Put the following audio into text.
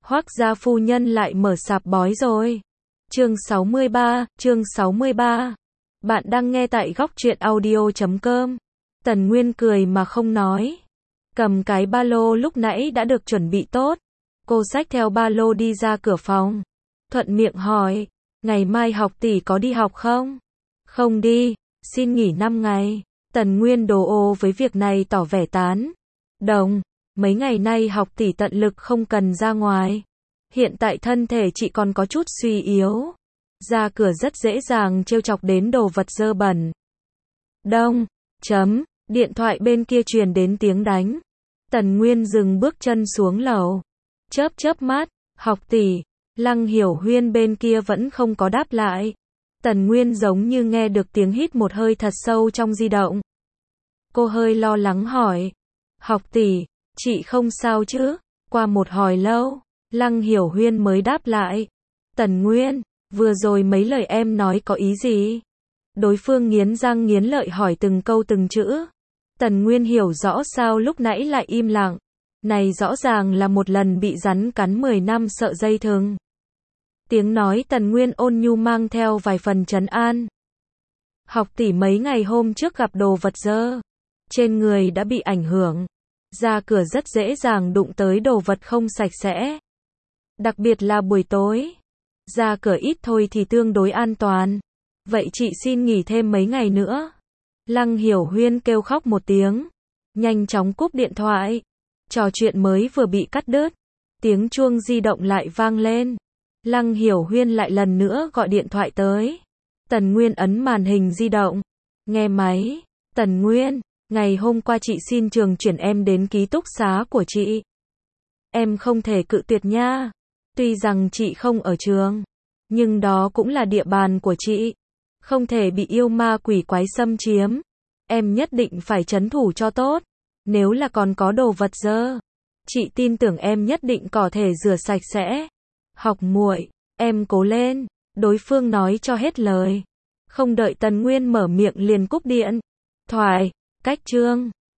Hoắc gia phu nhân lại mở sạp bói rồi. Chương 63. Bạn đang nghe tại góc truyện audio.com. Tần Nguyên cười mà không nói. Cầm cái ba lô lúc nãy đã được chuẩn bị tốt. Cô xách theo ba lô đi ra cửa phòng. Thuận miệng hỏi, ngày mai học tỷ có đi học không? Không đi, xin nghỉ 5 ngày. Tần Nguyên đồ ô với việc này tỏ vẻ tán đồng. Mấy ngày nay học tỷ tận lực không cần ra ngoài. Hiện tại thân thể chị còn có chút suy yếu. Ra cửa rất dễ dàng trêu chọc đến đồ vật dơ bẩn. Đông, điện thoại bên kia truyền đến tiếng đánh. Tần Nguyên dừng bước chân xuống lầu. Chớp mắt, học tỷ. Lăng Hiểu Huyên bên kia vẫn không có đáp lại. Tần Nguyên giống như nghe được tiếng hít một hơi thật sâu trong di động. Cô hơi lo lắng hỏi. Học tỷ, chị không sao chứ? Qua một hồi lâu, Lăng Hiểu Huyên mới đáp lại. Tần Nguyên, vừa rồi mấy lời em nói có ý gì? Đối phương nghiến răng nghiến lợi hỏi từng câu từng chữ. Tần Nguyên hiểu rõ sao lúc nãy lại im lặng. Này rõ ràng là một lần bị rắn cắn 10 năm sợ dây thừng. Tiếng nói Tần Nguyên ôn nhu mang theo vài phần trấn an. Học tỷ mấy ngày hôm trước gặp đồ vật dơ. Trên người đã bị ảnh hưởng. Ra cửa rất dễ dàng đụng tới đồ vật không sạch sẽ. Đặc biệt là buổi tối. Ra cửa ít thôi thì tương đối an toàn. Vậy chị xin nghỉ thêm mấy ngày nữa. Lăng Hiểu Huyên kêu khóc một tiếng. Nhanh chóng cúp điện thoại. Trò chuyện mới vừa bị cắt đứt. Tiếng chuông di động lại vang lên. Lăng Hiểu Huyên lại lần nữa gọi điện thoại tới. Tần Nguyên ấn màn hình di động. Nghe máy. Tần Nguyên, ngày hôm qua chị xin trường chuyển em đến ký túc xá của chị. Em không thể cự tuyệt nha. Tuy rằng chị không ở trường, nhưng đó cũng là địa bàn của chị. Không thể bị yêu ma quỷ quái xâm chiếm. Em nhất định phải trấn thủ cho tốt. Nếu là còn có đồ vật dơ, chị tin tưởng em nhất định có thể rửa sạch sẽ. Học muội, em cố lên. Đối phương nói cho hết lời. Không đợi Tần Nguyên mở miệng liền cúp điện thoại. Cách chương